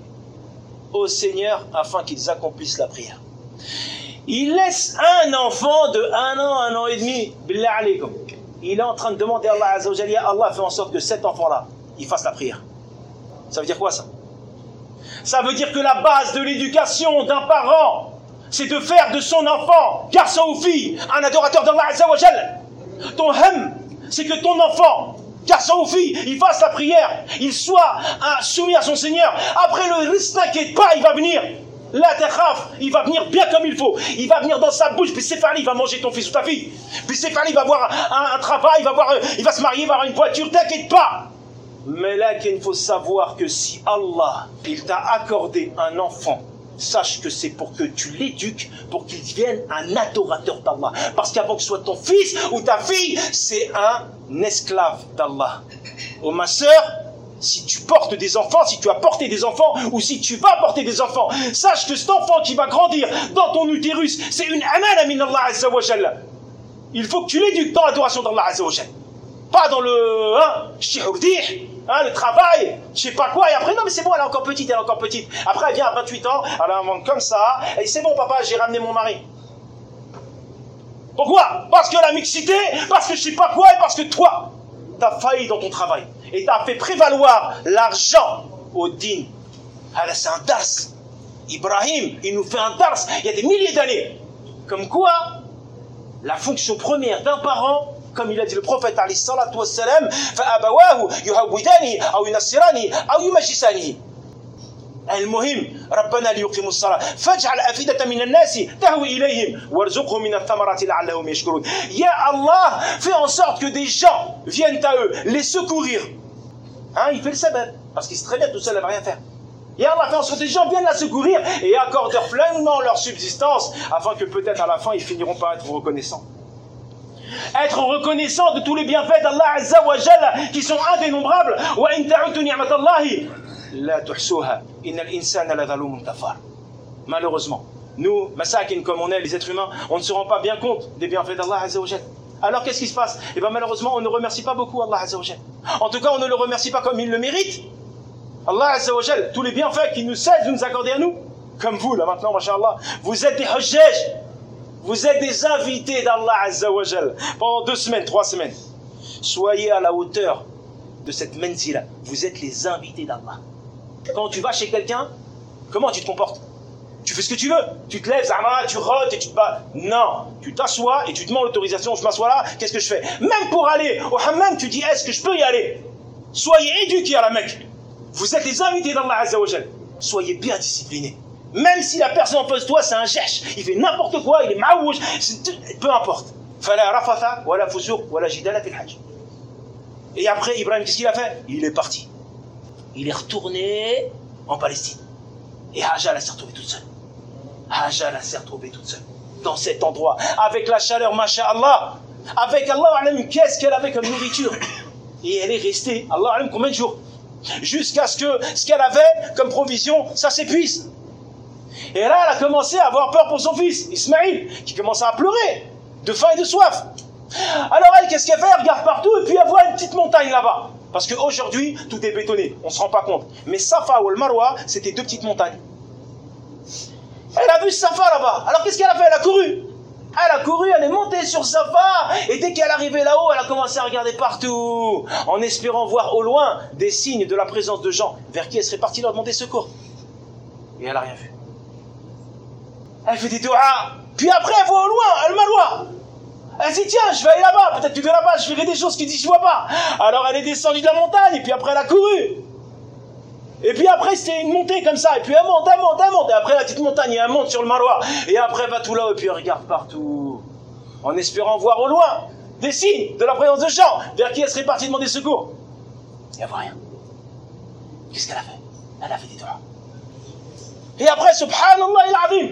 Au Seigneur, afin qu'ils accomplissent la prière. Il laisse un enfant de un an, un an et demi, billah alaykum. Il est en train de demander à Allah Azza wa Jalla, ya Allah, fais en sorte que cet enfant-là, il fasse la prière. Ça veut dire quoi ça? Ça veut dire que la base de l'éducation d'un parent, c'est de faire de son enfant, garçon ou fille, un adorateur d'Allah Azza wa Jalla. Ton ham, c'est que ton enfant, garçon ou fille, il fasse la prière, il soit un, soumis à son Seigneur. Après, le risque, t'inquiète pas, il va venir. La takhaf, il va venir bien comme il faut. Il va venir dans sa bouche, puis c'est il va manger ton fils ou ta fille. Puis c'est il va avoir un, un travail, il va, avoir, il va se marier, il va avoir une voiture, t'inquiète pas. Mais là, il faut savoir que si Allah, il t'a accordé un enfant, sache que c'est pour que tu l'éduques, pour qu'il devienne un adorateur d'Allah. Parce qu'avant que ce soit ton fils ou ta fille, c'est un esclave d'Allah. Oh ma sœur, si tu portes des enfants, si tu as porté des enfants, ou si tu vas porter des enfants, sache que cet enfant qui va grandir dans ton utérus, c'est une amana min Allah Azza wa Jalla. Il faut que tu l'éduques dans l'adoration d'Allah Azza wa Jalla. Pas dans le hein, hein, le travail, je sais pas quoi, et après, non mais c'est bon, elle est encore petite, elle est encore petite. Après, elle vient à vingt-huit ans, elle a un ventre comme ça, et c'est bon papa, j'ai ramené mon mari. Pourquoi? Parce que la mixité, parce que je sais pas quoi, et parce que toi, t'as failli dans ton travail. Et t'as fait prévaloir l'argent au din. Ah là, c'est un dars. Ibrahim, il nous fait un dars, il y a des milliers d'années. Comme quoi, la fonction première d'un parent, comme il a dit le prophète alayhi salatu wassalam, فَأَبَوَاهُ يُهَوِّدَانِهِ أَوْ يُنَصِّرَانِهِ أَوْ يُمَجِّسَانِهِ. المهم ربنا ليقيموا الصلاة فاجعل أفئدة من الناس تهوي إليهم وارزقهم من الثمرات لعلهم يشكرون. Ya Allah, fais en sorte que des gens viennent à eux, les secourir. Hein, il fait le sabab, parce qu'il sait très bien tout seul, il ne va rien faire. Ya Allah, fais en sorte que des gens viennent la secourir et accordent pleinement leur subsistance, afin que peut-être à la fin ils finiront par être reconnaissants. Être reconnaissant de tous les bienfaits d'Allah Azza wa Jalla qui sont indénombrables. Wa in ta'udu ni'matallahi la tuhsuha innal insana ladhalumun kafar. Malheureusement, nous, masakin comme on est, les êtres humains, on ne se rend pas bien compte des bienfaits d'Allah Azza wa Jalla. Alors qu'est-ce qui se passe? Eh bien malheureusement, on ne remercie pas beaucoup Allah Azza wa Jalla. En tout cas, on ne le remercie pas comme il le mérite. Allah Azza wa Jal, tous les bienfaits qu'il nous cesse de nous accorder à nous, comme vous là maintenant, mashallah, vous êtes des hujjaj, vous êtes des invités d'Allah Azza wa Jal pendant deux semaines, trois semaines. Soyez à la hauteur de cette menzila. Vous êtes les invités d'Allah. Quand tu vas chez quelqu'un, comment tu te comportes? Tu fais ce que tu veux. Tu te lèves, zama, tu rotes et tu te bats. Non, tu t'assois et tu demandes l'autorisation. Je m'assois là, qu'est-ce que je fais? Même pour aller au hammam, tu dis, est-ce que je peux y aller? Soyez éduqués à la Mecque. Vous êtes les invités d'Allah Azza wa Jal. Soyez bien disciplinés. Même si la personne en face de toi, c'est un cherche, il fait n'importe quoi, il est maouj, peu importe. Fala rafatha, wala fusuq, wala jidala fil hajj. Et après, Ibrahim, qu'est-ce qu'il a fait? Il est parti. Il est retourné en Palestine. Et Hajar, elle s'est retrouvée toute seule. Hajar, elle s'est retrouvée toute seule. Dans cet endroit. Avec la chaleur, masha'Allah. Avec Allah, qu'est-ce qu'elle avait comme nourriture? Et elle est restée, Allah, combien de jours? Jusqu'à ce que ce qu'elle avait comme provision, ça s'épuise. Et là, elle a commencé à avoir peur pour son fils, Ismaïl, qui commençait à pleurer, de faim et de soif. Alors elle, qu'est-ce qu'elle fait? Elle regarde partout et puis elle voit une petite montagne là-bas. Parce qu'aujourd'hui, tout est bétonné, on ne se rend pas compte. Mais Safa ou le Marwa, c'était deux petites montagnes. Elle a vu Safa là-bas. Alors qu'est-ce qu'elle a fait? Elle a couru. Elle a couru, elle est montée sur Safa. Et dès qu'elle est arrivée là-haut, elle a commencé à regarder partout, en espérant voir au loin des signes de la présence de gens vers qui elle serait partie leur demander secours. Et elle n'a rien vu. Elle fait des doigts. Puis après, elle voit au loin, elle Marwa. Elle dit, tiens, je vais aller là-bas, peut-être que de là-bas, je verrai des choses qu'il dit, je vois pas. Alors elle est descendue de la montagne, et puis après elle a couru. Et puis après, c'était une montée comme ça, et puis elle monte, elle monte, elle monte, et après la petite montagne, et elle monte sur le Marwa. Et après, elle va tout là, et puis elle regarde partout, en espérant voir au loin des signes de la présence de gens, vers qui elle serait partie demander secours. Et elle voit rien. Qu'est-ce qu'elle a fait? Elle a fait des doigts. Et après, subhanallah il-azim.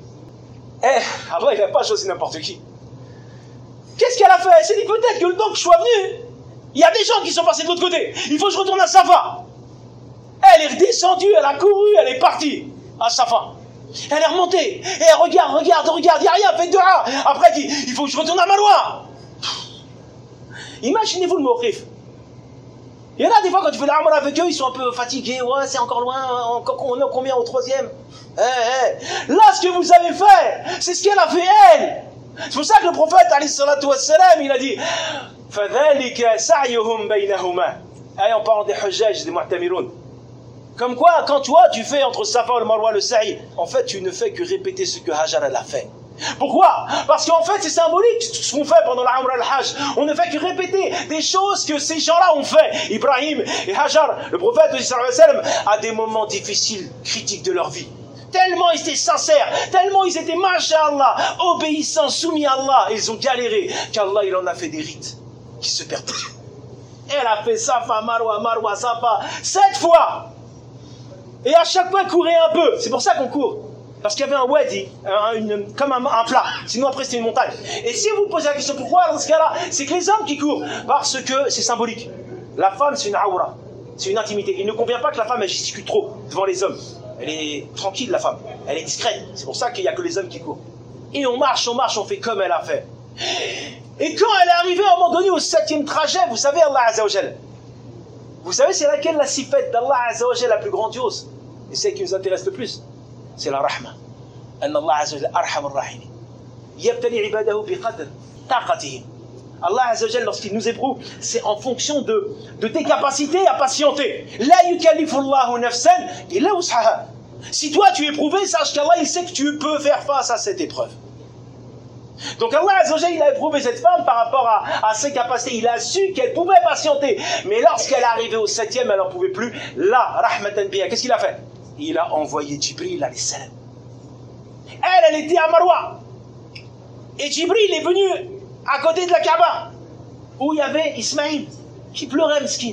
Eh, Allah, il n'a pas choisi n'importe qui. Qu'est-ce qu'elle a fait? Elle s'est dit peut-être que le temps que je sois venu, il y a des gens qui sont passés de l'autre côté. Il faut que je retourne à Safa. Elle est redescendue, elle a couru, elle est partie à Safa. Elle est remontée. Et elle regarde, regarde, regarde, il n'y a rien, fait de dua. Après, elle dit, il faut que je retourne à Marwa. Imaginez-vous le mawqif. Il y en a des fois, quand tu fais l'Umrah avec eux, ils sont un peu fatigués. Ouais, c'est encore loin, encore, on est combien au troisième? Eh, eh. Là, ce que vous avez fait, c'est ce qu'elle a fait elle. C'est pour ça que le prophète, alayhi salatu wassalam, il a dit فَذَلِكَ سَعْيُهُمْ بَيْنَهُمَا. Et en parlant des hujjaj, des mu'tamiroun. Comme quoi, quand tu vois, tu fais entre Safa et le Marwa le sa'i, en fait, tu ne fais que répéter ce que Hajar elle a fait. Pourquoi? Parce qu'en fait, c'est symbolique ce qu'on fait pendant la Umrah al-Hajj. On ne fait que répéter des choses que ces gens-là ont fait. Ibrahim et Hajar, le prophète, sallallahu alayhi wa sallam, à des moments difficiles, critiques de leur vie. Tellement ils étaient sincères, tellement ils étaient, masha'Allah, obéissants, soumis à Allah, ils ont galéré, qu'Allah il en a fait des rites qui se perpétuent. Elle a fait Safa, Marwa, Marwa, Safa, sept fois. Et à chaque fois, elle courait un peu. C'est pour ça qu'on court. Parce qu'il y avait un wadi, un, une, comme un, un plat. Sinon après c'était une montagne. Et si vous posez la question pourquoi dans ce cas-là, c'est que les hommes qui courent. Parce que c'est symbolique. La femme c'est une aura, c'est une intimité. Il ne convient pas que la femme elle gesticule trop devant les hommes. Elle est tranquille, la femme. Elle est discrète. C'est pour ça qu'il n'y a que les hommes qui courent. Et on marche, on marche, on fait comme elle a fait. Et quand elle est arrivée à un moment donné au septième trajet, vous savez, Allah Azza wa Jal. Vous savez, c'est laquelle la sifette d'Allah Azza wa Jal la plus grandiose? Et celle qui nous intéresse le plus, c'est la rahma. Anna Allah Azza wa Jal arhamur rahim. Yabtali ibadahu biqadr taqatihim. Allah Azza wa Jal, lorsqu'il nous éprouve, c'est en fonction de, de tes capacités à patienter. La yukallifullahu nafsan illa wus'aha. Si toi tu es éprouvé, sache qu'Allah il sait que tu peux faire face à cette épreuve. Donc Allah Azza wa Jal, il a éprouvé cette femme par rapport à, à ses capacités. Il a su qu'elle pouvait patienter. Mais lorsqu'elle est arrivée au septième, elle n'en pouvait plus. Là, rahmatan biha, qu'est-ce qu'il a fait? Il a envoyé Jibril alayhi salam. Elle, elle était à Marwa. Et Jibril est venu à côté de la Kaaba, où il y avait Ismaïl, qui pleurait, mesquin.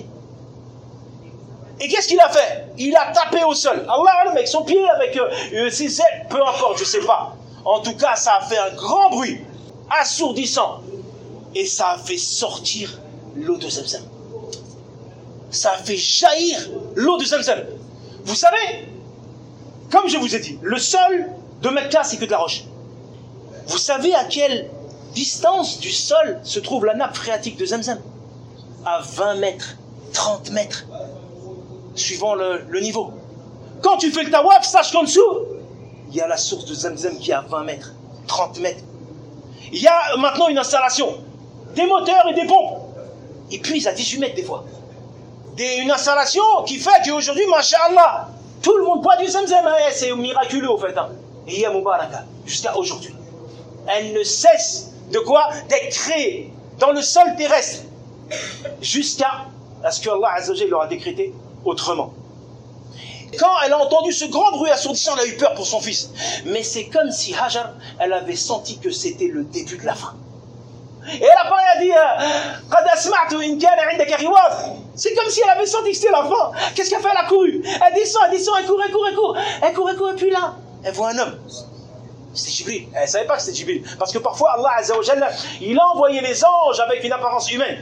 Et qu'est-ce qu'il a fait? Il a tapé au sol. Allah, avec son pied, avec euh, ses ailes, peu importe, je ne sais pas. En tout cas, ça a fait un grand bruit, assourdissant. Et ça a fait sortir l'eau de Zamzam. Ça a fait jaillir l'eau de Zamzam. Vous savez, comme je vous ai dit, le sol de Mecca, c'est que de la roche. Vous savez à quelle distance du sol se trouve la nappe phréatique de Zamzam? À vingt mètres, trente mètres. suivant le, le niveau. Quand tu fais le tawaf, sache qu'en dessous, il y a la source de Zamzam qui est à vingt mètres, trente mètres. Il y a maintenant une installation, des moteurs et des pompes. Ils puisent à dix-huit mètres des fois. Des, une installation qui fait qu'aujourd'hui, masha'Allah, tout le monde boit du Zamzam. Hein, c'est miraculeux au fait. Hein. Et il y a Moubaraka, jusqu'à aujourd'hui. Elle ne cesse de quoi? D'être créée dans le sol terrestre. Jusqu'à ce que Allah Azza wa Jalla leur a décrété autrement. Quand elle a entendu ce grand bruit assourdissant, elle a eu peur pour son fils. Mais c'est comme si Hajar, elle avait senti que c'était le début de la fin. Et elle a pas dit c'est comme si elle avait senti que c'était la fin. Qu'est-ce qu'elle fait? Elle a couru. Elle descend, elle descend, elle court, elle court, elle court. Elle court, elle court, et puis là, elle voit un homme. C'était Jibril. Elle ne savait pas que c'était Jibril. Parce que parfois, Allah Azza wa Jalla, il a envoyé les anges avec une apparence humaine.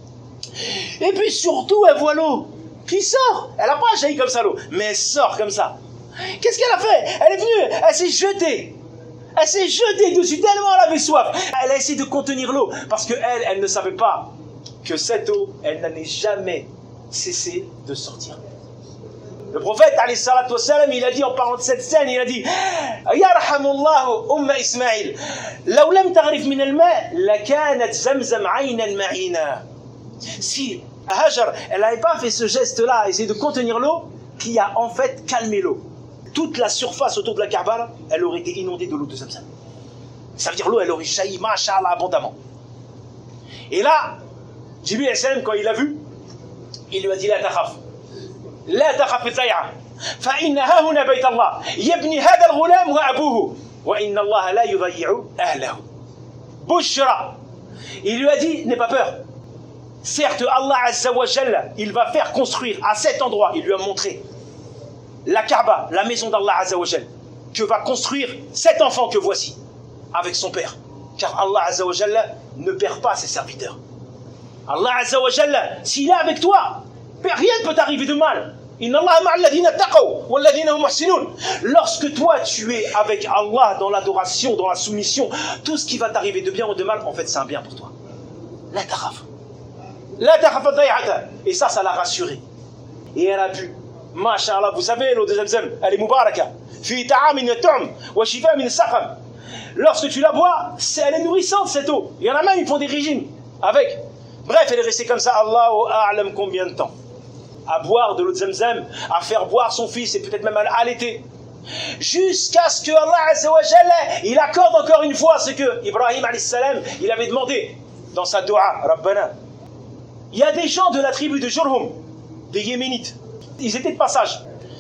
Et puis surtout, elle voit l'eau qui sort. Elle n'a pas jailli comme ça l'eau, mais elle sort comme ça. Qu'est-ce qu'elle a fait? Elle est venue, elle s'est jetée. Elle s'est jetée dessus tellement elle avait soif. Elle a essayé de contenir l'eau parce qu'elle, elle ne savait pas que cette eau, elle n'allait jamais cesser de sortir. Le prophète, alayhi salatu wassalam, il a dit en parlant de cette scène, il a dit Yarhamullahu umma Ismaïl, law lam ta'rif min al-ma' lakanat Zamzam 'aynan ma'ina. Si Hajar, elle n'avait pas fait ce geste-là, essayer de contenir l'eau, qui a en fait calmé l'eau. Toute la surface autour de la Kaaba, elle aurait été inondée de l'eau de Zamzam. Ça veut dire l'eau, elle aurait jailli, masha'Allah, abondamment. Et là, Jibril alayhi salam, quand il l'a vu, il lui a dit La takhaf, la takhaf al-tay'a, fa inna hahuna bayt Allah, yabni hadha al-ghulam wa abuhu, wa inna Allah la yudayyi'u ahlahu. Bushra. Il lui a dit, n'aie pas peur. Certes, Allah Azza wa Jalla, il va faire construire à cet endroit, il lui a montré la Kaaba, la maison d'Allah Azza wa Jalla, que va construire cet enfant que voici, avec son père. Car Allah Azza wa Jalla ne perd pas ses serviteurs. Allah Azza wa Jalla, s'il est avec toi, rien ne peut t'arriver de mal. Inna Allah ma'alladhina taqaw walladhina hum muhsinun. Lorsque toi tu es avec Allah dans l'adoration, dans la soumission, tout ce qui va t'arriver de bien ou de mal, en fait c'est un bien pour toi. La takhaf. La takhaf ad-day'ata. Et ça, ça l'a rassuré. Et elle a bu. Masha'Allah, vous savez, l'eau de Zamzam, elle est mubaraka. Fi ta'amin yat'um wa shifa min saqam. Lorsque tu la bois, elle est nourrissante cette eau. Il y en a même, ils font des régimes avec. Bref, elle est restée comme ça, Allahu a'lam combien de temps. À boire de l'eau de Zamzam, à faire boire son fils et peut-être même à l'allaiter. Jusqu'à ce que Allah Azza wa Jalla, il accorde encore une fois ce que Ibrahim alayhi salam, il avait demandé dans sa dua, Rabbana. Il y a des gens de la tribu de Jurhum, des Yéménites. Ils étaient de passage.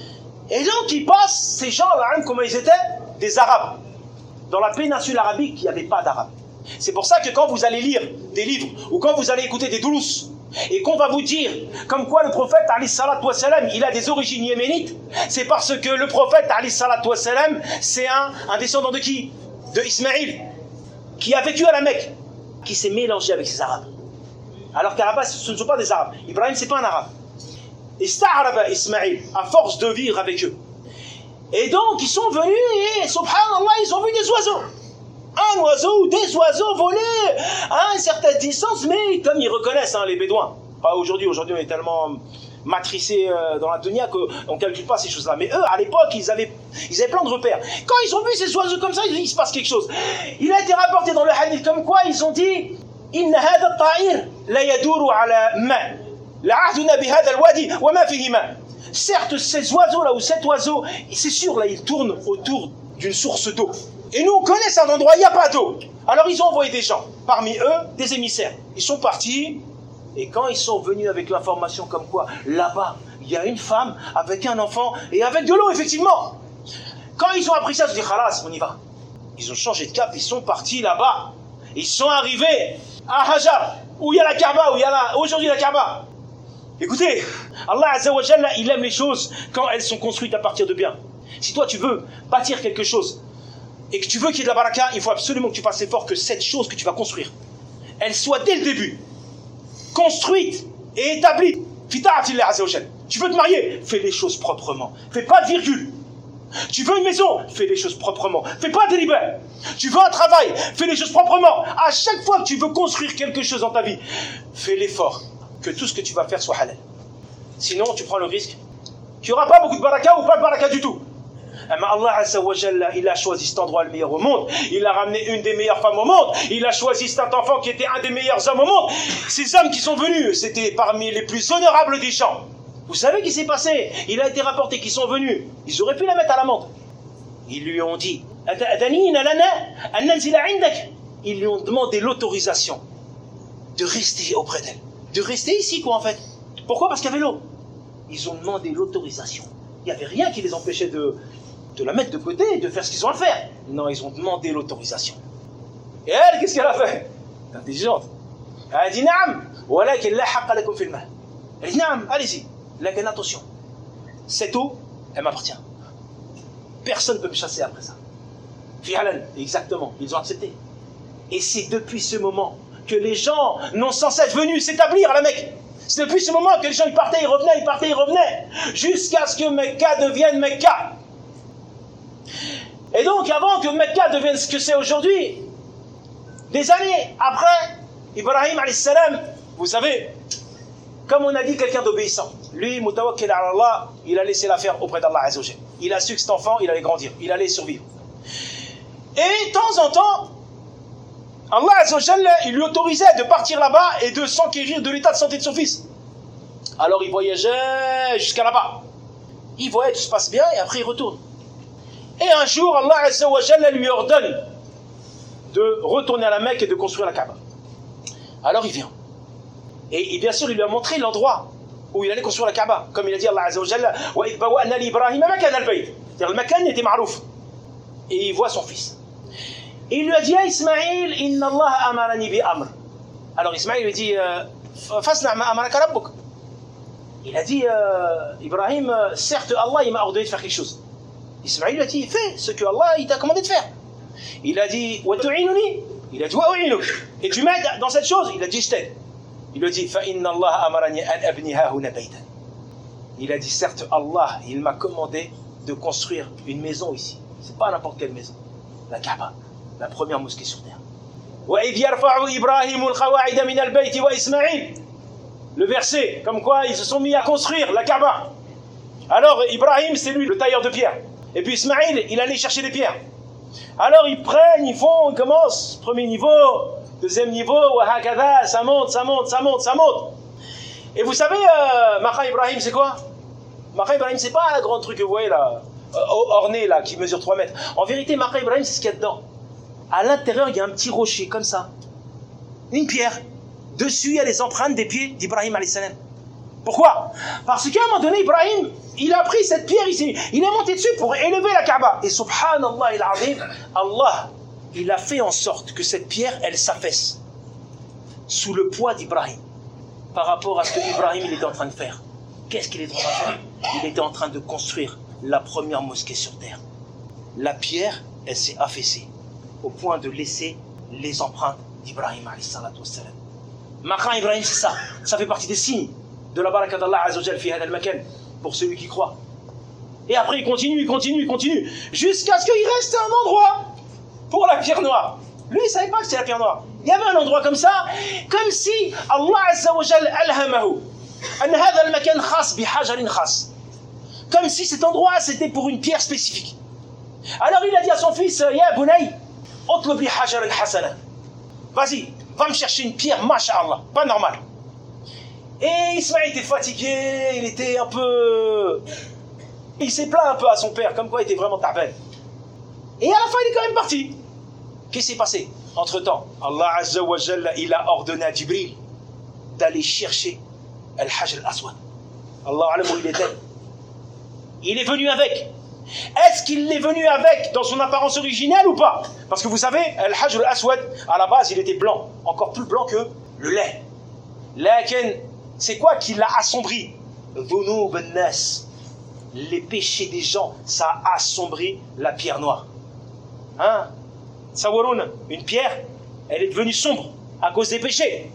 Et donc ils passent, ces gens-là, comment ils étaient? Des Arabes. Dans la péninsule arabique, il n'y avait pas d'Arabes. C'est pour ça que quand vous allez lire des livres, ou quand vous allez écouter des doulous, et qu'on va vous dire comme quoi le prophète, alayhi salatu wassalam, il a des origines yéménites, c'est parce que le prophète, alayhi salatu wassalam, c'est un, un descendant de qui? De Ismaïl, qui a vécu à la Mecque, qui s'est mélangé avec ces Arabes. Alors qu'à la base, ce ne sont pas des Arabes. Ibrahim, c'est pas un Arabe. Ista'araba Ismaïl, à force de vivre avec eux. Et donc, ils sont venus et, subhanallah, ils ont vu des oiseaux. Un oiseau ou des oiseaux voler à une certaine distance, mais comme ils reconnaissent, hein, les Bédouins. Pas aujourd'hui, aujourd'hui on est tellement matricés euh, dans la dunya qu'on ne calcule pas ces choses-là. Mais eux, à l'époque, ils avaient, ils avaient plein de repères. Quand ils ont vu ces oiseaux comme ça, il, il se passe quelque chose. Il a été rapporté dans le hadith comme quoi ils ont dit Inna hada ta'ir la yaduru ala ma. La'ahduna bi hada al-wadi wa ma fihi ma. Certes, ces oiseaux-là, ou cet oiseau, c'est sûr, là, il tourne autour d'une source d'eau. Et nous, on connaît cet endroit, il n'y a pas d'eau. Alors, ils ont envoyé des gens, parmi eux, des émissaires. Ils sont partis, et quand ils sont venus avec l'information comme quoi, là-bas, il y a une femme avec un enfant, et avec de l'eau, effectivement. Quand ils ont appris ça, ils ont dit, khalas, on y va. Ils ont changé de cap, ils sont partis là-bas. Ils sont arrivés à Hajar, où il y a la Kaaba, où il y a la, aujourd'hui la Kaaba. Écoutez, Allah Azza wa Jalla, il aime les choses quand elles sont construites à partir de bien. Si toi tu veux bâtir quelque chose et que tu veux qu'il y ait de la baraka, il faut absolument que tu fasses l'effort que cette chose que tu vas construire, elle soit dès le début construite et établie. Fita'atillah Azza wa Jalla. Tu veux te marier, fais les choses proprement. Fais pas de virgule. Tu veux une maison, fais les choses proprement. Fais pas de libère. Tu veux un travail, fais les choses proprement. À chaque fois que tu veux construire quelque chose dans ta vie, fais l'effort que tout ce que tu vas faire soit halal. Sinon, tu prends le risque Tu n'auras pas beaucoup de baraka ou pas de baraka du tout. Mais Allah Azza wa Jalla, il a choisi cet endroit le meilleur au monde. Il a ramené une des meilleures femmes au monde. Il a choisi cet enfant qui était un des meilleurs hommes au monde. Ces hommes qui sont venus, c'était parmi les plus honorables des gens. Vous savez ce qui s'est passé? Il a été rapporté qu'ils sont venus. Ils auraient pu la mettre à l'amende. Ils lui ont dit, ils lui ont demandé l'autorisation de rester auprès d'elle. De rester ici, quoi, en fait. Pourquoi? Parce qu'il y avait l'eau. Ils ont demandé l'autorisation. Il n'y avait rien qui les empêchait de, de la mettre de côté et de faire ce qu'ils ont à faire. Non, ils ont demandé l'autorisation. Et elle, qu'est-ce qu'elle a fait? Intelligente. Elle a dit, Naam, walakin la haqqa lakum fil mal. Elle a dit, Naam, allez-y. Lakin attention. Cette eau, elle m'appartient. Personne ne peut me chasser après ça. Fi'alan, exactement, ils ont accepté. Et c'est depuis ce moment que les gens n'ont sans cesse venu s'établir à la Mecque. C'est depuis ce moment que les gens ils partaient, ils revenaient, ils partaient, ils revenaient, jusqu'à ce que Mecca devienne Mecca. Et donc, avant que Mecca devienne ce que c'est aujourd'hui, des années après, Ibrahim alayhi salam, vous savez, comme on a dit, quelqu'un d'obéissant. Lui, mutawakkil ala Allah, il a laissé l'affaire auprès d'Allah Azza wa Jalla. Il a su que cet enfant, il allait grandir, il allait survivre. Et de temps en temps, Allah Azza wa Jalla, il lui autorisait de partir là-bas et de s'enquérir de l'état de santé de son fils. Alors il voyageait jusqu'à là-bas. Il voyait tout se passe bien et après il retourne. Et un jour, Allah Azza wa Jalla lui ordonne de retourner à la Mecque et de construire la Kaaba. Alors il vient. Et, et bien sûr, il lui a montré l'endroit où il allait construire la Kaaba. Comme il a dit Allah Azza wa Jalla, wa idh bawa'na li Ibrahima makana al-bayt. C'est-à-dire le makan était marouf. Et il voit son fils. Et il lui a dit, Ismaïl, inna Allah amarani bi amr. Alors Ismaïl lui dit, fasna' ma amaraka rabbuk. Il a dit, euh, Ibrahim, certes Allah il m'a ordonné de faire quelque chose. Ismaïl lui a dit, fais ce que Allah il t'a commandé de faire. Il a dit, wa tu'inuni. Il a dit, wa u'inuk. Et tu m'aides dans cette chose. Il a dit, je t'aide. Il lui a dit, fa inna Allah amarani an abniha huna baytan. Il a dit, certes Allah il m'a commandé de construire une maison ici. C'est pas n'importe quelle maison. La Kaaba. La première mosquée sur terre. Le verset, comme quoi ils se sont mis à construire la Kaaba. Alors Ibrahim, c'est lui, le tailleur de pierre. Et puis Ismaïl, il allait chercher des pierres. Alors ils prennent, ils font, ils commencent, premier niveau, deuxième niveau, ça monte, ça monte, ça monte, ça monte. Et vous savez, euh, Maqa Ibrahim, c'est quoi? Maqa Ibrahim, c'est pas un grand truc que vous voyez là, orné là, qui mesure trois mètres. En vérité, Maqa Ibrahim, c'est ce qu'il y a dedans. À l'intérieur, il y a un petit rocher, comme ça. Une pierre. Dessus, il y a les empreintes des pieds d'Ibrahim alayhi salam. Pourquoi? Parce qu'à un moment donné, Ibrahim, il a pris cette pierre ici. Il est monté dessus pour élever la Kaaba. Et subhanallah il-azim, Allah, il a fait en sorte que cette pierre, elle s'affaisse. Sous le poids d'Ibrahim. Par rapport à ce que Ibrahim, il était en train de faire. Qu'est-ce qu'il était en train de faire? Il était en train de construire la première mosquée sur terre. La pierre, elle s'est affaissée. Au point de laisser les empreintes d'Ibrahim alayhi salatu wassalam. Maqa Ibrahim, c'est ça. Ça fait partie des signes de la baraka d'Allah Azza wa Jalla fi hada al-makan pour celui qui croit. Et après, il continue, il continue, il continue, jusqu'à ce qu'il reste un endroit pour la pierre noire. Lui, il ne savait pas que c'était la pierre noire. Il y avait un endroit comme ça, comme si Allah Azza wa Jalla alhamahu an hada al-makan khas bi hajarin khas. Comme si cet endroit, c'était pour une pierre spécifique. Alors il a dit à son fils, Ya bunay, utlub li hajaran hasana. Vas-y, va me chercher une pierre, masha'Allah, pas normal. Et Ismaïl était fatigué, il était un peu... Il s'est plaint un peu à son père, comme quoi il était vraiment ta'ban. Et à la fin, il est quand même parti. Qu'est-ce qui s'est passé? Entre-temps, Allah Azza wa Jalla, il a ordonné à Jibril d'aller chercher Al-Hajr al-Aswad. Allah alam où il était. Il est venu avec. Est-ce qu'il est venu avec dans son apparence originelle ou pas? Parce que vous savez, Al-Hajr al-Aswad, à la base, il était blanc. Encore plus blanc que le lait. Lakin, c'est quoi qui l'a assombri? Dhunub an-nas. Les péchés des gens, ça a assombri la pierre noire. Hein? Sawaroun, une pierre, elle est devenue sombre à cause des péchés.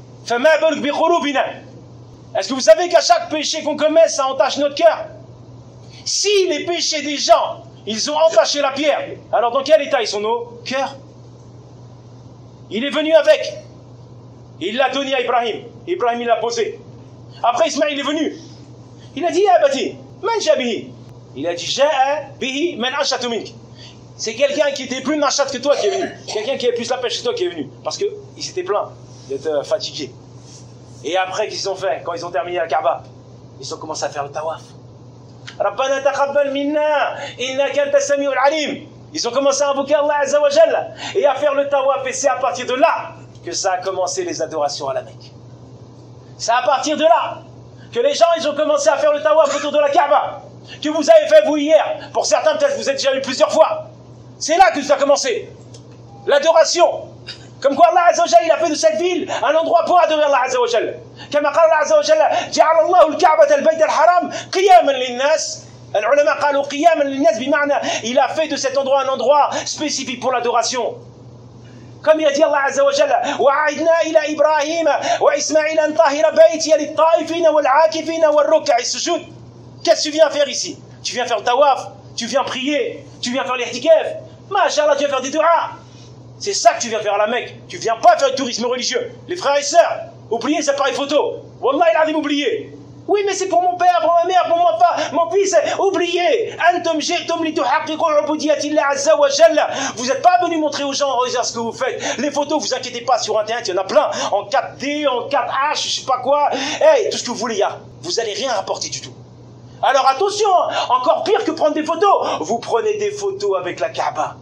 Est-ce que vous savez qu'à chaque péché qu'on commet, ça entache notre cœur? Si les péchés des gens, ils ont entaché la pierre, alors dans quel état ils sont nos cœurs? Il est venu avec. Il l'a donné à Ibrahim. Ibrahim, il l'a posé. Après, Ismaïl est venu. Il a dit, ah Bati, Man jabihi. Il a dit Ja'a bihi man anshatu mink. C'est quelqu'un qui était plus nachat que toi qui est venu. Quelqu'un qui avait plus la pêche que toi qui est venu. Parce qu'il s'était plaint d'être fatigué. Et après, qu'est-ce qu'ils ont fait quand ils ont terminé la Kaaba? Ils ont commencé à faire le tawaf. Rabbana taqabbal minna innaka anta samiul alim. Ils ont commencé à invoquer Allah Azza wa Jalla et à faire le tawaf. Et c'est à partir de là que ça a commencé les adorations à la Mecque. C'est à partir de là que les gens ils ont commencé à faire le tawaf autour de la Kaaba. Que vous avez fait vous hier. Pour certains peut-être vous êtes déjà eu plusieurs fois. C'est là que ça a commencé. L'adoration. Comme quoi Allah Azza wa Jalla il a fait de cette ville un endroit pour adorer Allah Azza wa Jalla. Comme قال الله عز وجل جعل الله الكعبة البيت الحرام قياما للناس. العلماء قالوا قياما للناس بمعنى il a fait de cet endroit un endroit spécifique pour l'adoration. Comme il a dit Allah Azza wa Jalla وَعَيْدْنَا إِلَى إِبْرَاهِيمَ وَإِسْمَعِيلَ أَنْ طَهِرَ بَيْتِيَ لِلطَّائِفِينَ وَالْعَاكِفِينَ وَالرُّكَّعِ السُّجُودِ. Qu'est-ce que tu viens faire ici? Tu viens faire le tawaf, tu viens prier, tu viens faire l'ihtikaf. Masha'Allah, tu viens faire des du'as. C'est ça que tu viens faire à la Mecque. Tu viens pas faire du tourisme religieux. Les frères et sœurs, oubliez ces appareils photo. Wallah, il a dit oublier. Oui, mais c'est pour mon père, pour ma mère, pour mon père, mon fils. Oubliez. Antum ji'tum li tuhaqqiqu ubudiyyati Allah Azza wa Jalla. Vous n'êtes pas venu montrer aux gens, regarde ce que vous faites. Les photos, vous inquiétez pas, sur Internet, il y en a plein. En quatre D, en quatre H, je sais pas quoi. Hey, tout ce que vous voulez, là. Vous allez rien rapporter du tout. Alors attention, encore pire que prendre des photos. Vous prenez des photos avec la Kaaba.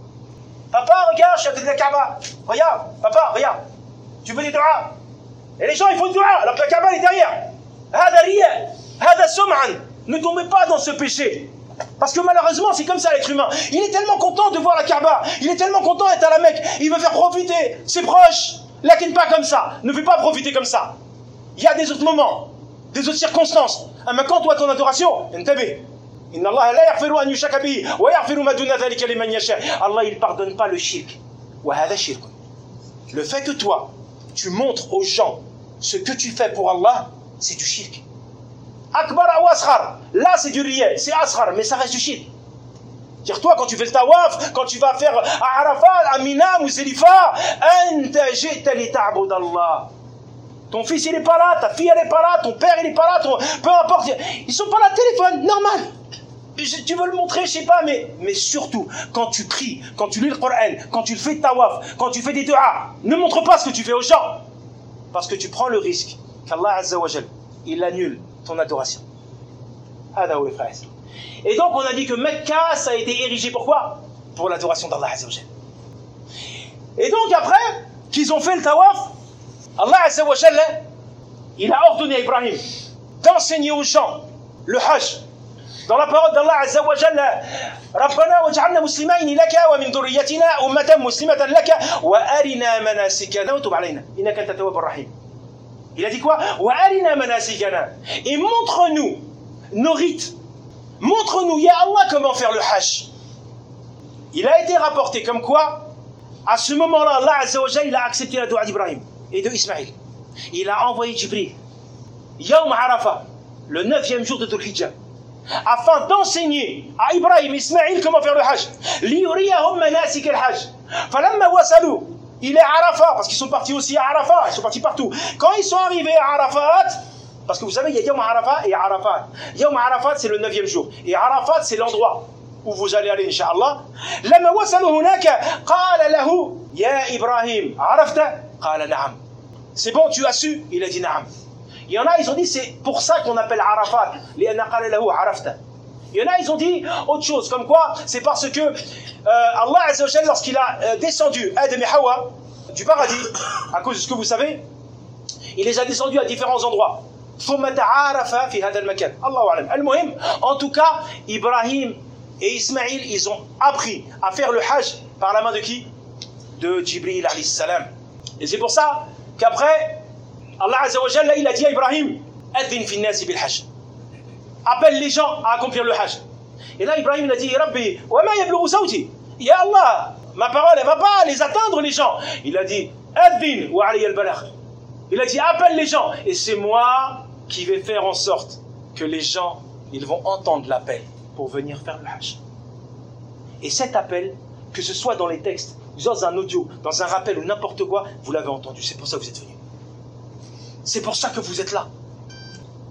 Papa, regarde, je suis à côté de la Kaaba. Regarde, papa, regarde. Tu veux des du'as? Et les gens, ils font des du'as, alors que la Kaaba est derrière. Hada riya, hada sum'an. Ne tombez pas dans ce péché. Parce que malheureusement, c'est comme ça l'être humain. Il est tellement content de voir la Kaaba. Il est tellement content d'être à la Mecque. Il veut faire profiter ses proches. Lakin pas comme ça. Ne fais pas profiter comme ça. Il y a des autres moments, des autres circonstances. Mais quand toi, ton adoration, intabih. Inna Allah la yaghfiru an yushraka bihi wa yaghfiru ma duna dhalika liman yasha. Allah il pardonne pas le shirk. Wa hadha shirk. Le fait que toi tu montres aux gens ce que tu fais pour Allah, c'est du shirk. Akbar ou asghar. Là c'est du riya, c'est asghar mais ça reste du shirk. Dire toi quand tu fais le tawaf, quand tu vas faire à Arafat, à Mina, Muzdalifa, anta ji'ta li ta'bud Allah. Ton fils il est pas là, ta fille elle est pas là, ton père il est pas là, ton... peu importe, ils sont pas là, téléphone, normal. Tu veux le montrer, je sais pas, mais, mais surtout, quand tu pries, quand tu lis le Coran, quand tu le fais tawaf, quand tu fais des du'as, ne montre pas ce que tu fais aux gens. Parce que tu prends le risque qu'Allah Azza wa Jal, il annule ton adoration. Et donc on a dit que Mecca, ça a été érigé pourquoi? Pour l'adoration d'Allah Azza wa Jal. Et donc après, qu'ils ont fait le tawaf, Allah Azza wa Jal, il a ordonné à Ibrahim d'enseigner aux gens le hajj. Dans la parole d'Allah Azza wa Jalla, Rabbana waj'alna muslimayn laka wa min dhurriyyatina ummatan muslimatan laka wa arina manasikana wa tub alayna innaka antat tawwabur rahim. Il a dit quoi? Wa arina manasikana. Et montre-nous nos rites. Montre-nous, ya Allah, comment faire le hajj. Il a été rapporté comme quoi, à ce moment-là, Allah Azza wa Jalla, il a accepté la doua d'Ibrahim et de Ismaïl. Il a envoyé Jibril, Yawm Arafah, le neuvième jour de Dhul Hijjah, afin d'enseigner à Ibrahim et Ismaïl comment faire le hajj. Liyuriyahum manasik al-hajj. Falamma wasalu ila Arafat, parce qu'ils sont partis aussi à Arafat, ils sont partis partout. Quand ils sont arrivés à Arafat, parce que vous savez, il y a Yawm Arafat et Arafat. Yawm Arafat, c'est le neuvième jour. Et Arafat, c'est l'endroit où vous allez aller, Inch'Allah. Lamma wasalu hunaka, qala lahu, ya Ibrahim, arafta? Qala na'am. C'est bon, tu as su? Il a dit na'am. Il y en a, ils ont dit, c'est pour ça qu'on appelle Arafat. Il y en a, ils ont dit autre chose, comme quoi, c'est parce que euh, Allah Azza wa Jalla, lorsqu'il a euh, descendu Adam et Hawa du paradis, à cause de ce que vous savez, il les a descendus à différents endroits. En tout cas, Ibrahim et Ismaïl, ils ont appris à faire le hajj par la main de qui? De Jibril alayhi salam. Et c'est pour ça qu'après, Allah Azza wa Jalla, il a dit à Ibrahim, Adhin fi nasi bil hajj. Appelle les gens à accomplir le hajj. Et là, Ibrahim il a dit, Rabbi, wa ma yablughu sawti. Ya Allah, ma parole, elle va pas les atteindre, les gens. Il a dit, Adhin wa alayya al-balagh. Il a dit, appelle les gens. Et c'est moi qui vais faire en sorte que les gens, ils vont entendre l'appel pour venir faire le hajj. Et cet appel, que ce soit dans les textes, dans un audio, dans un rappel ou n'importe quoi, vous l'avez entendu. C'est pour ça que vous êtes venus. C'est pour ça que vous êtes là.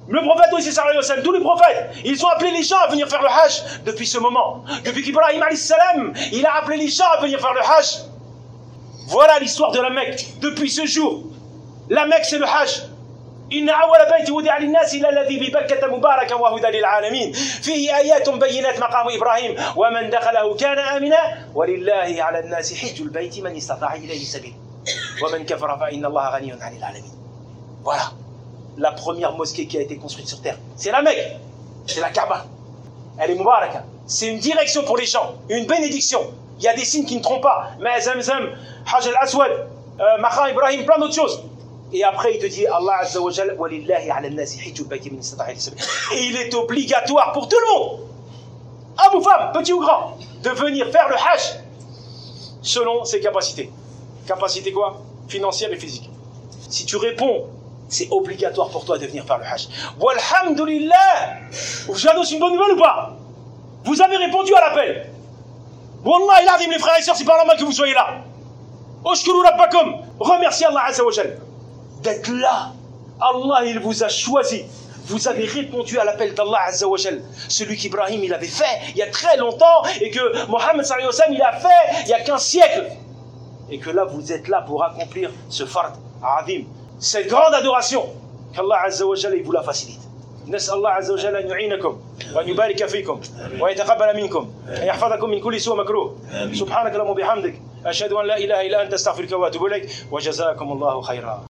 Le prophète aussi, sallallahu alayhi wa sallam, tous les prophètes, ils ont appelé les gens à venir faire le hajj depuis ce moment. Depuis qu'Ibrahim alayhi salam, il a appelé les gens à venir faire le hajj. Voilà l'histoire de la Mecque. Depuis ce jour, la Mecque c'est le hajj. إن أول بيت وضع للناس إلا الذي ببكة مباركا وهدى للعالمين فيه آيات بينات مقام إبراهيم ومن دخله كان آمنا ولله على الناس حج البيت من استطاع إليه سبيلا ومن كفر فإن الله غني عن العالمين. Voilà la première mosquée qui a été construite sur terre. C'est la Mecque, c'est la Kaaba. Elle est Mubaraka. C'est une direction pour les gens, une bénédiction. Il y a des signes qui ne trompent pas. Mais Zamzam, Hajj al-Aswad, euh, Maqam Ibrahim, plein d'autres choses. Et après, il te dit, Allah Azza wa Jal, walillahi ala nasi hijjul bayti min istata'a ilayhi sabila. Et il est obligatoire pour tout le monde, homme ou femme, petit ou grand, de venir faire le hajj selon ses capacités. Capacités quoi? Financières et physiques. Si tu réponds, c'est obligatoire pour toi de venir faire le hajj. Walhamdulillah. J'annonce une bonne nouvelle ou pas? Vous avez répondu à l'appel. Wallah, il adim les frères et sœurs, c'est pas normal que vous soyez là. Oshkuru rabbakum. Remerciez Allah Azza wa Jal d'être là. Allah, il vous a choisi. Vous avez répondu à l'appel d'Allah Azza wa Jal. Celui qu'Ibrahim, il avait fait il y a très longtemps et que Mohammed sallallahu alayhi wa sallam, il a fait il y a quinze siècles. Et que là, vous êtes là pour accomplir ce fard azim, cette grande adoration qu'Allah Azza wa Jal, il vous la facilite. نسأل الله عز وجل أن يعينكم وأن يبارك فيكم ويتقبل منكم أن يحفظكم من كل سوء مكروه سبحانك اللهم وبحمدك أشهد أن لا إله إلا أنت أستغفرك وأتوب إليك وجزاكم الله خيرا.